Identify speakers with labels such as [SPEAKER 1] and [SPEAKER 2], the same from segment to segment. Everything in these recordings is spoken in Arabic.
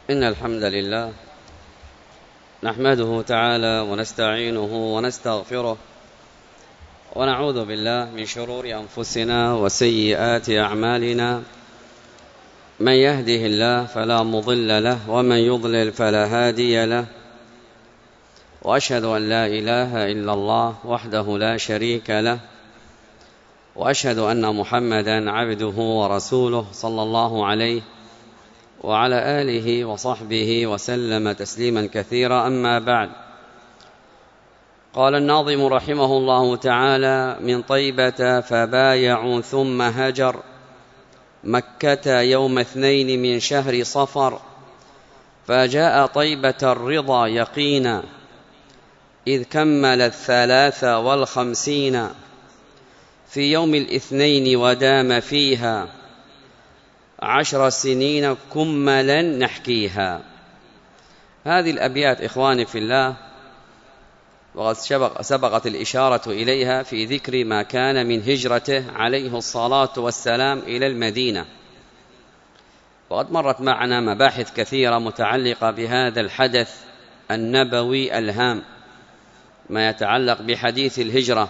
[SPEAKER 1] إن الحمد لله نحمده تعالى ونستعينه ونستغفره ونعوذ بالله من شرور أنفسنا وسيئات أعمالنا. من يهده الله فلا مضل له ومن يضلل فلا هادي له، وأشهد أن لا إله إلا الله وحده لا شريك له، وأشهد أن محمدا عبده ورسوله صلى الله عليه وعلى آله وصحبه وسلم تسليما كثيرا. أما بعد، قال الناظم رحمه الله تعالى: من طيبة فبايع ثم هجر مكة يوم 2 من شهر صفر، فجاء طيبة الرضا يقينا إذ كمل 53 في يوم 2 ودام فيها 10 سنين كملا نحكيها. هذه الأبيات إخواني في الله وقد سبقت الإشارة إليها في ذكر ما كان من هجرته عليه الصلاة والسلام إلى المدينة، وقد مرت معنا مباحث كثيرة متعلقة بهذا الحدث النبوي الهام، ما يتعلق بحديث الهجرة،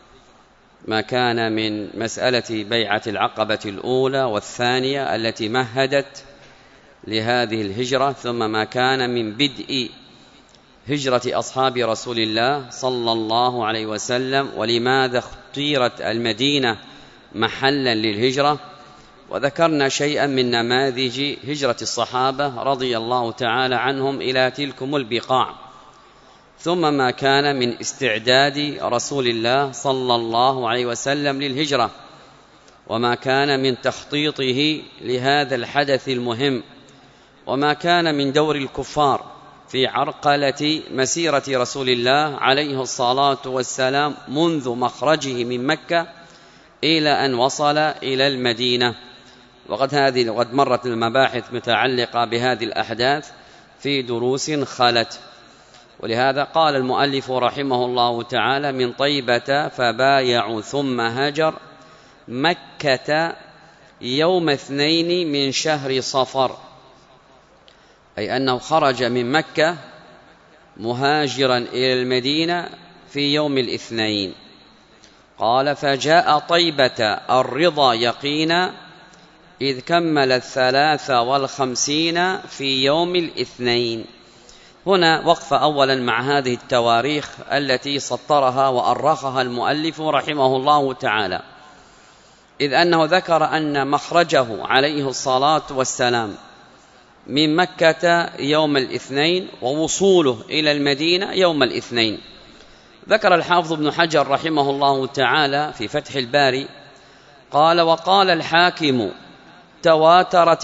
[SPEAKER 1] ما كان من مسألة بيعة العقبة الأولى والثانية التي مهدت لهذه الهجرة، ثم ما كان من بدء هجرة أصحاب رسول الله صلى الله عليه وسلم، ولماذا اختيرت المدينة محلا للهجرة، وذكرنا شيئا من نماذج هجرة الصحابة رضي الله تعالى عنهم إلى تلكم البقاع، ثم ما كان من استعداد رسول الله صلى الله عليه وسلم للهجرة، وما كان من تخطيطه لهذا الحدث المهم، وما كان من دور الكفار في عرقلة مسيرة رسول الله عليه الصلاة والسلام منذ مخرجه من مكة إلى أن وصل إلى المدينة. وقد مرت المباحث متعلقة بهذه الأحداث في دروس خلت، ولهذا قال المؤلف رحمه الله تعالى: من طيبة فبايع ثم هجر مكة يوم 2 من شهر صفر، أي أنه خرج من مكة مهاجرا إلى المدينة في يوم 2. قال: فجاء طيبة الرضا يقينا إذ كمل 53 في يوم 2. هنا وقف أولا مع هذه التواريخ التي سطرها وأرخها المؤلف رحمه الله تعالى، إذ أنه ذكر أن مخرجه عليه الصلاة والسلام من مكة يوم 2 ووصوله إلى المدينة يوم 2. ذكر الحافظ ابن حجر رحمه الله تعالى في فتح الباري قال: وقال الحاكم تواترت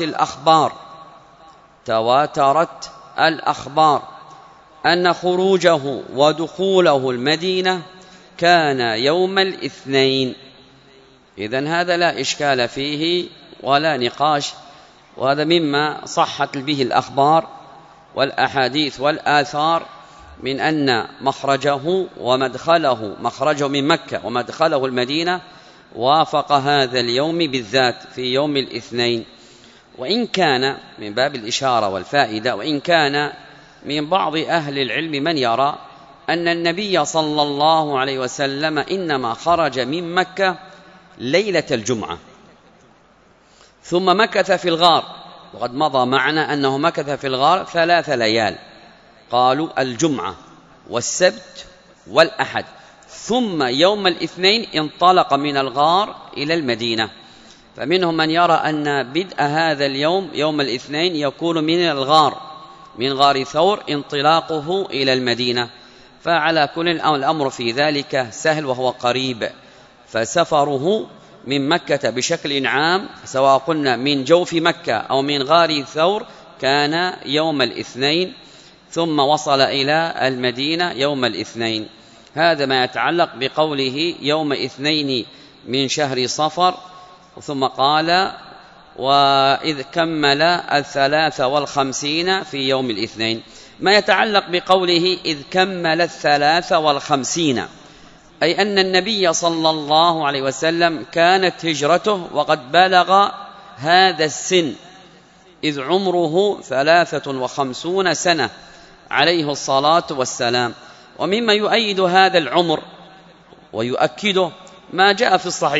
[SPEAKER 1] الأخبار أن خروجه ودخوله المدينة كان يوم 2. إذن هذا لا إشكال فيه ولا نقاش، وهذا مما صحت به الأخبار والأحاديث والآثار من أن مخرجه من مكة ومدخله المدينة وافق هذا اليوم بالذات في يوم 2. وإن كان من باب الإشارة والفائدة، وإن كان من بعض أهل العلم من يرى أن النبي صلى الله عليه وسلم إنما خرج من مكة ليلة الجمعة ثم مكث في الغار، وقد مضى معنا أنه مكث في الغار 3 ليال، قالوا الجمعة والسبت والأحد، ثم يوم 2 انطلق من الغار إلى المدينة. فمنهم من يرى أن بدء هذا اليوم يوم 2 يكون من غار ثور انطلاقه إلى المدينة، فعلى كل الأمر في ذلك سهل وهو قريب، فسفره من مكة بشكل عام سواء قلنا من جوف مكة أو من غار ثور كان يوم 2، ثم وصل إلى المدينة يوم 2. هذا ما يتعلق بقوله يوم 2 من شهر صفر. ثم قال: وإذ كمل 53 في يوم 2. ما يتعلق بقوله إذ كمل 53، أي أن النبي صلى الله عليه وسلم كانت هجرته وقد بلغ هذا السن إذ عمره 53 سنة عليه الصلاة والسلام. ومما يؤيد هذا العمر ويؤكده ما جاء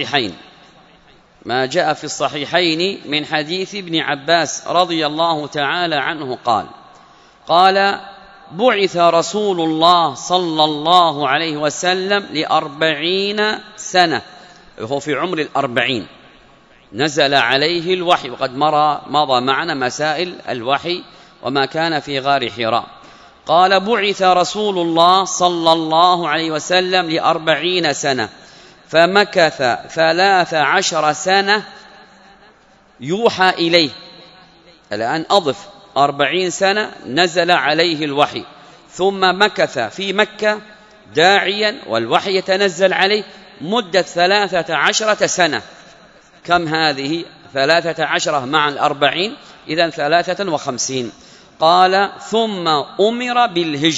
[SPEAKER 1] في الصحيحين من حديث ابن عباس رضي الله تعالى عنه قال بعث رسول الله صلى الله عليه وسلم ل40 سنة، وهو في عمر 40 نزل عليه الوحي، وقد مضى معنا مسائل الوحي وما كان في غار حراء. قال بعث رسول الله صلى الله عليه وسلم ل40 سنة فمكث 13 سنة يوحى إليه. الآن أضف 40 سنة نزل عليه الوحي، ثم مكث في مكة داعيا والوحي يتنزل عليه مدة 13 سنة. كم هذه 13 مع 40؟ إذن 53. قال ثم أمر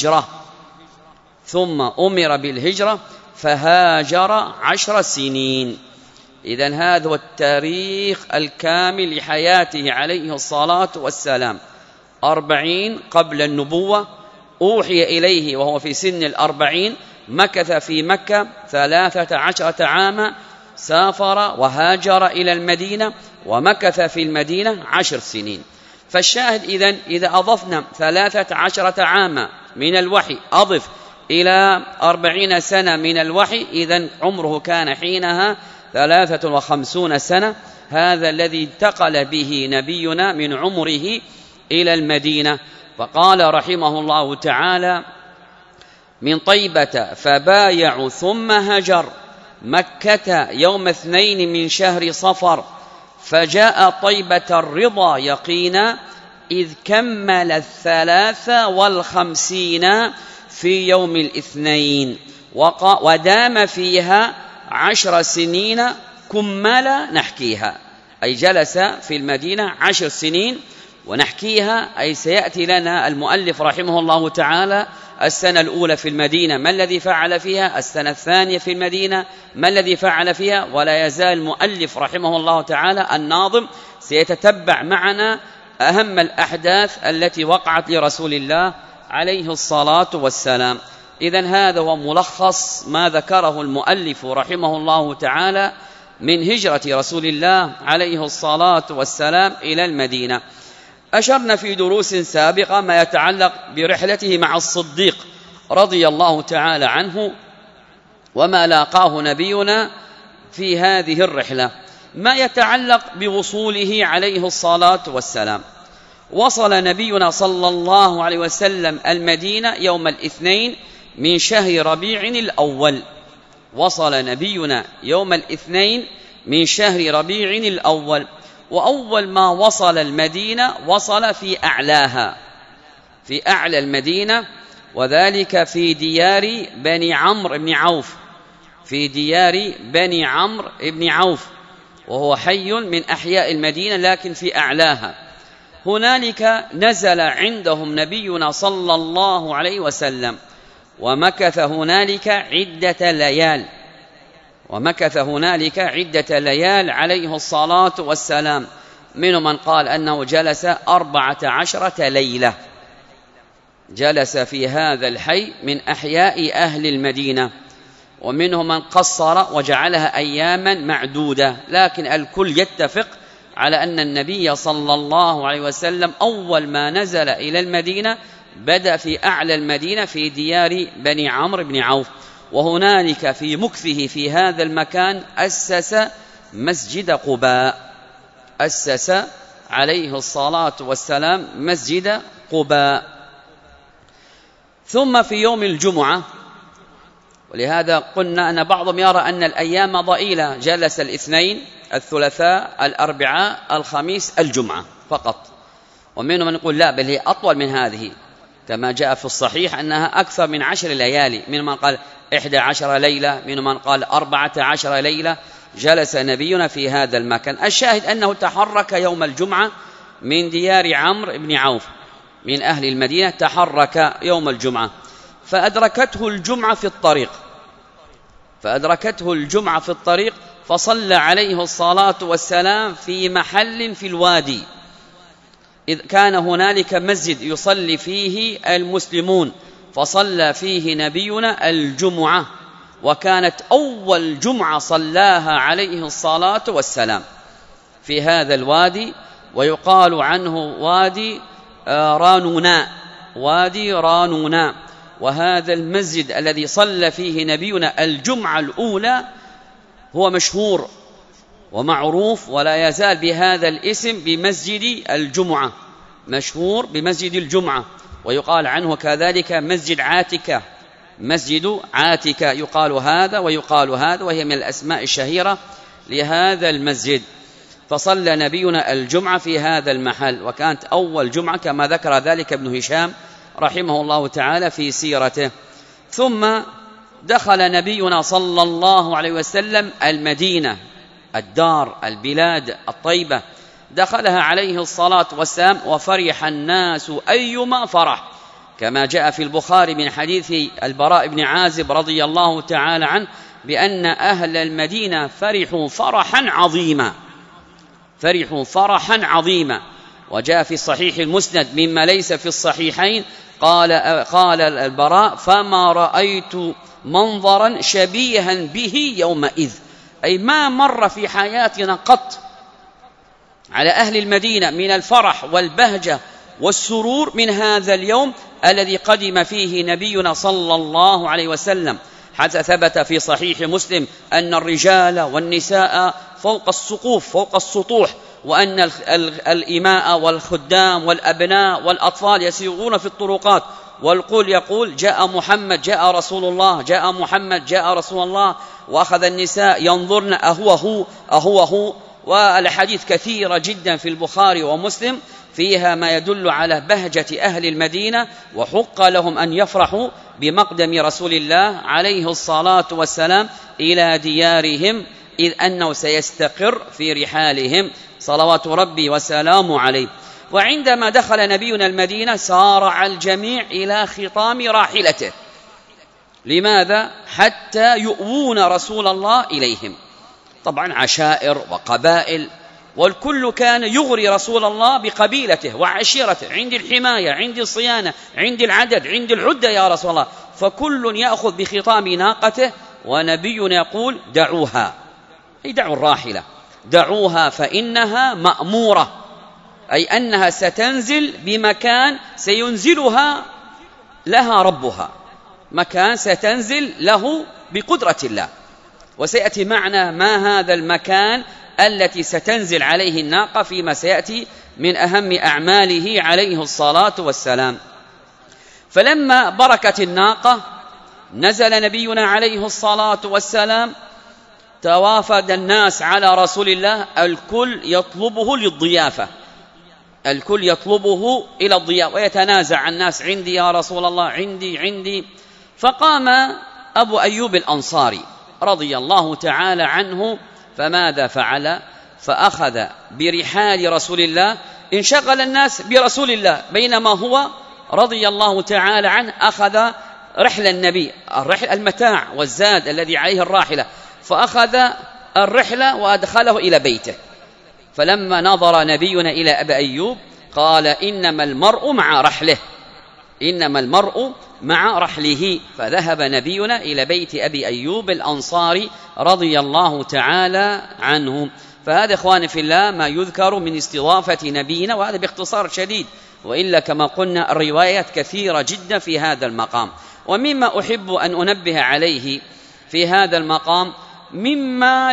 [SPEAKER 1] بالهجرة فهاجر 10 سنين. إذن هذا هو التاريخ الكامل لحياته عليه الصلاة والسلام. 40 قبل النبوة، أوحي إليه وهو في سن 40، مكث في مكة 13 عاما، سافر وهاجر إلى المدينة ومكث في المدينة 10 سنين. فالشاهد إذا أضفنا 13 عاما من الوحي أضف إلى 40 سنة من الوحي، إذن عمره كان حينها 53 سنة. هذا الذي انتقل به نبينا من عمره إلى المدينة. فقال رحمه الله تعالى من طيبة فبايع ثم هجر مكة يوم 2 من شهر صفر، فجاء طيبة الرضا يقينا إذ كمل 53 في يوم الاثنين، ودام فيها 10 سنين كمل نحكيها، أي جلس في المدينة 10 سنين ونحكيها، أي سيأتي لنا المؤلف رحمه الله تعالى السنة الأولى في المدينة ما الذي فعل فيها، السنة الثانية في المدينة ما الذي فعل فيها، ولا يزال المؤلف رحمه الله تعالى الناظم سيتتبع معنا أهم الأحداث التي وقعت لرسول الله عليه الصلاة والسلام. إذن هذا هو ملخص ما ذكره المؤلف رحمه الله تعالى من هجرة رسول الله عليه الصلاة والسلام إلى المدينة. أشرنا في دروس سابقة ما يتعلق برحلته مع الصديق رضي الله تعالى عنه وما لاقاه نبينا في هذه الرحلة. ما يتعلق بوصوله عليه الصلاة والسلام، وصل نبينا صلى الله عليه وسلم المدينة يوم الاثنين من شهر ربيع الأول. وصل نبينا يوم الاثنين من شهر ربيع الأول، وأول ما وصل المدينة وصل في أعلاها، في أعلى المدينة، وذلك في ديار بني عمرو بن عوف، في ديار بني عمرو بن عوف، وهو حي من أحياء المدينة لكن في أعلاها. هنالك نزل عندهم نبينا صلى الله عليه وسلم ومكث هنالك عدة ليال عليه الصلاة والسلام. منهم من قال أنه جلس 14 ليلة، جلس في هذا الحي من أحياء أهل المدينة، ومنهم من قصر وجعلها أياما معدودة، لكن الكل يتفق على أن النبي صلى الله عليه وسلم أول ما نزل إلى المدينة بدأ في أعلى المدينة في ديار بني عمرو بن عوف، وهنالك في مكثه في هذا المكان أسس مسجد قباء، أسس عليه الصلاة والسلام مسجد قباء. ثم في يوم الجمعة، ولهذا قلنا أن بعضهم يرى أن الأيام ضئيلة، جلس الاثنين الثلاثاء الأربعاء الخميس الجمعة فقط، ومنهم من يقول لا بل هي أطول من هذه، كما جاء في الصحيح أنها أكثر من 10 ليالي، منهم من قال 11 ليلة، منهم من قال 14 ليلة جلس نبينا في هذا المكان. الشاهد أنه تحرك يوم الجمعة من ديار عمرو بن عوف من أهل المدينة، تحرك يوم الجمعة فأدركته الجمعة في الطريق، فصلى عليه الصلاة والسلام في محل في الوادي، إذ كان هنالك مسجد يصلي فيه المسلمون، فصلى فيه نبينا الجمعة، وكانت أول جمعة صلاها عليه الصلاة والسلام في هذا الوادي، ويقال عنه وادي رانوناء، وادي رانوناء. وهذا المسجد الذي صلى فيه نبينا الجمعة الأولى هو مشهور ومعروف ولا يزال بهذا الاسم بمسجد الجمعة، مشهور بمسجد الجمعة، ويقال عنه كذلك مسجد عاتكة، مسجد عاتكة يقال هذا ويقال هذا، وهي من الأسماء الشهيرة لهذا المسجد. فصلى نبينا الجمعة في هذا المحل، وكانت أول جمعة كما ذكر ذلك ابن هشام رحمه الله تعالى في سيرته. ثم دخل نبينا صلى الله عليه وسلم المدينة، الدار، البلاد الطيبة، دخلها عليه الصلاة والسلام، وفرح الناس أيما فرح، كما جاء في البخاري من حديث البراء بن عازب رضي الله تعالى عنه بأن أهل المدينة فرحوا فرحا عظيما، فرحوا فرحا عظيما. وجاء في صحيح المسند مما ليس في الصحيحين قال البراء: فما رأيت منظرا شبيها به يومئذ، أي ما مر في حياتنا قط على أهل المدينة من الفرح والبهجة والسرور من هذا اليوم الذي قدم فيه نبينا صلى الله عليه وسلم، حتى ثبت في صحيح مسلم أن الرجال والنساء فوق السقوف، فوق السطوح، وأن الإماء والخدام والأبناء والأطفال يسيرون في الطرقات، والقول يقول: جاء محمد، جاء رسول الله، جاء محمد، جاء رسول الله، وأخذ النساء ينظرن أهو هو أهو هو. والحديث كثيرة جدا في البخاري ومسلم فيها ما يدل على بهجة أهل المدينة، وحق لهم أن يفرحوا بمقدم رسول الله عليه الصلاة والسلام إلى ديارهم، إذ أنه سيستقر في رحالهم صلوات ربي وسلامه عليه. وعندما دخل نبينا المدينة سارع الجميع إلى خطام راحلته. لماذا؟ حتى يؤوون رسول الله إليهم. طبعا عشائر وقبائل، والكل كان يغري رسول الله بقبيلته وعشيرته، عند الحماية، عند الصيانة، عند العدد، عند العدة يا رسول الله، فكل يأخذ بخطام ناقته، ونبينا يقول: دعوها، أي دعوا الراحلة، دعوها فإنها مأمورة، أي أنها ستنزل بمكان سينزلها لها ربها، مكان ستنزل له بقدرة الله. وسيأتي معنا ما هذا المكان التي ستنزل عليه الناقة فيما سيأتي من أهم أعماله عليه الصلاة والسلام. فلما بركت الناقة نزل نبينا عليه الصلاة والسلام، توافد الناس على رسول الله، الكل يطلبه للضيافة، الكل يطلبه إلى الضيافة، ويتنازع الناس: عندي يا رسول الله، عندي عندي. فقام أبو أيوب الأنصاري رضي الله تعالى عنه، فماذا فعل؟ فأخذ برحال رسول الله، انشغل الناس برسول الله، بينما هو رضي الله تعالى عنه أخذ رحل النبي، الرحل المتاع والزاد الذي عليه الراحلة، فأخذ الرحلة وأدخله إلى بيته. فلما نظر نبينا إلى أبي أيوب قال: إنما المرء مع رحله، إنما المرء مع رحله. فذهب نبينا إلى بيت أبي أيوب الأنصاري رضي الله تعالى عنه. فهذا إخواني في الله ما يذكر من استضافة نبينا، وهذا باختصار شديد، وإلا كما قلنا الروايات كثيرة جدا في هذا المقام. ومما أحب أن أنبه عليه في هذا المقام، مما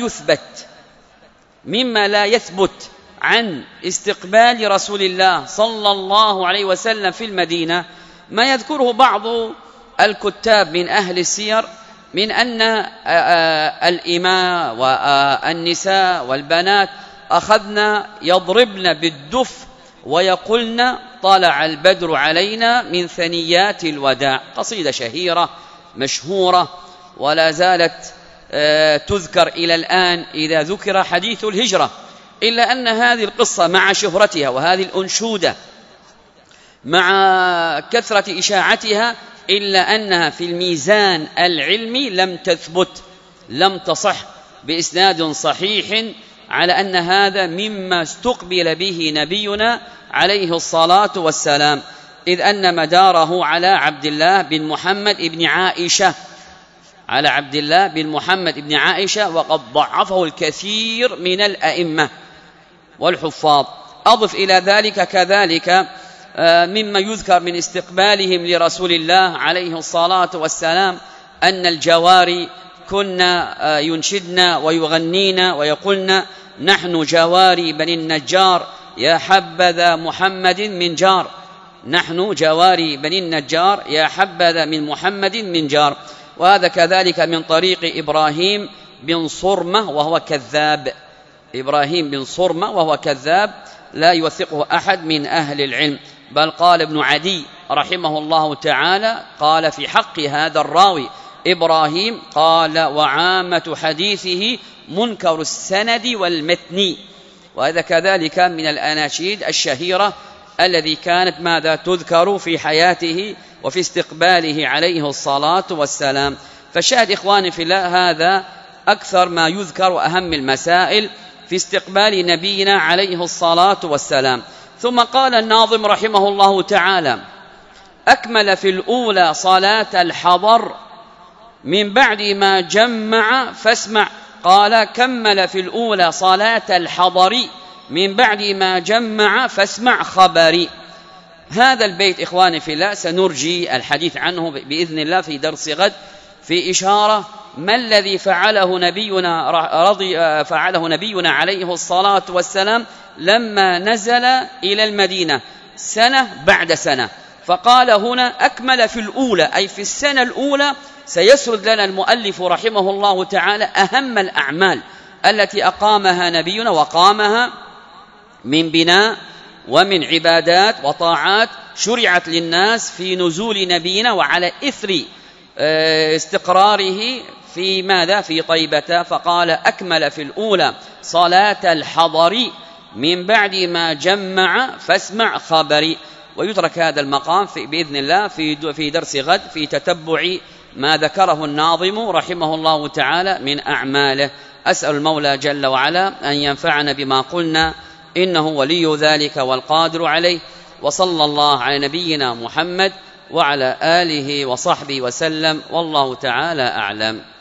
[SPEAKER 1] لا يثبت عن استقبال رسول الله صلى الله عليه وسلم في المدينة، ما يذكره بعض الكتاب من أهل السير من أن الإماء والنساء والبنات أخذنا يضربن بالدف ويقولن: طلع البدر علينا من ثنيات الوداع. قصيدة شهيرة مشهورة ولا زالت تذكر إلى الآن إذا ذكر حديث الهجرة، إلا أن هذه القصة مع شهرتها وهذه الأنشودة مع كثرة إشاعتها، إلا أنها في الميزان العلمي لم تثبت، لم تصح بإسناد صحيح على أن هذا مما استقبل به نبينا عليه الصلاة والسلام، إذ أن مداره على عبد الله بن محمد بن عائشة، على عبد الله بن محمد بن عائشة، وقد ضعفه الكثير من الأئمة والحفاظ. أضف إلى ذلك كذلك مما يذكر من استقبالهم لرسول الله عليه الصلاة والسلام أن الجواري كنا ينشدن ويغنين ويقولن: نحن جواري بني النجار يا حبذا محمد من جار، نحن جواري بني النجار يا حبذا من محمد من جار. وهذا كذلك من طريق إبراهيم بن صرمة وهو كذاب، إبراهيم بن صرمة وهو كذاب لا يوثقه أحد من أهل العلم، بل قال ابن عدي رحمه الله تعالى قال في حق هذا الراوي إبراهيم قال: وعامة حديثه منكر السند والمتن. وهذا كذلك من الأناشيد الشهيرة الذي كانت ماذا تذكر في حياته وفي استقباله عليه الصلاة والسلام. فشاهد إخواني في الله هذا أكثر ما يذكر وأهم المسائل في استقبال نبينا عليه الصلاة والسلام. ثم قال الناظم رحمه الله تعالى: أكمل في الأولى صلاة الحضر من بعد ما جمع فاسمع. قال: كمل في الأولى صلاة الحضر من بعد ما جمع فاسمع خبري. هذا البيت إخواني في الله سنرجي الحديث عنه بإذن الله في درس غد، في إشارة ما الذي فعله نبينا عليه الصلاة والسلام لما نزل إلى المدينة سنة بعد سنة. فقال هنا: أكمل في الأولى، أي في السنة الأولى. سيسرد لنا المؤلف رحمه الله تعالى أهم الأعمال التي أقامها نبينا وقامها من بناء ومن عبادات وطاعات شرعت للناس في نزول نبينا وعلى إثر استقراره في ماذا؟ في طيبة. فقال: أكمل في الأولى صلاة الحضر من بعد ما جمع فاسمع خبري. ويترك هذا المقام بإذن الله في درس غد في تتبع ما ذكره الناظم رحمه الله تعالى من أعماله. أسأل المولى جل وعلا أن ينفعنا بما قلنا، إنه ولي ذلك والقادر عليه. وصلى الله على نبينا محمد وعلى آله وصحبه وسلم، والله تعالى أعلم.